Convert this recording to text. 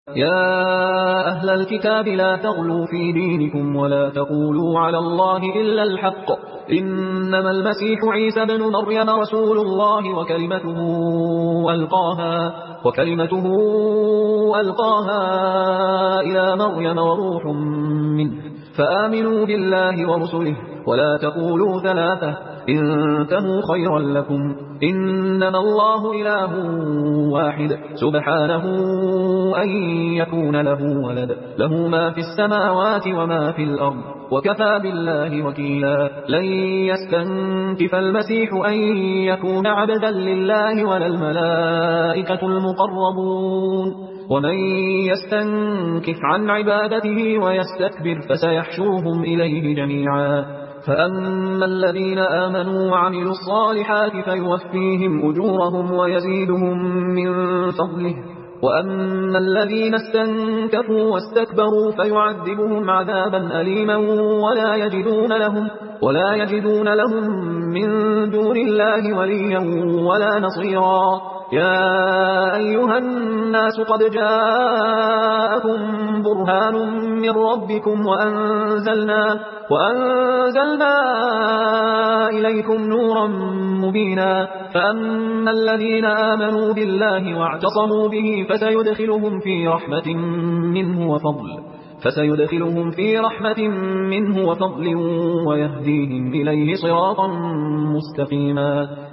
يا أهل الكتاب لا تغلوا في دينكم ولا تقولوا على الله إلا الحق إنما المسيح عيسى بن مريم رسول الله وكلمته ألقاها إلى مريم وروح منه فآمنوا بالله ورسله ولا تقولوا ثلاثة انتهوا خيرا لكم إنما الله إله واحد سبحانه أن يكون له ولد له ما في السماوات وما في الأرض وكفى بالله وكيلا لن يستنكف المسيح أن يكون عبدا لله ولا الملائكة المقربون ومن يستنكف عن عبادته ويستكبر فسيحشرهم إليه جميعا فأما الذين آمنوا وعملوا الصالحات فيوفيهم أجورهم ويزيدهم من فضله وأما الذين استنكفوا واستكبروا فيعذبهم عذابا أليما ولا يجدون لهم من دون الله وليا ولا نصيرا يا أيها الناس قد جاءكم برهان من ربكم وأنزلنا إليكم نورا مبينا فأما الذين آمنوا بالله واعتصموا به فسيدخلهم في رحمة منه وفضل ويهديهم إليه صراطا مستقيما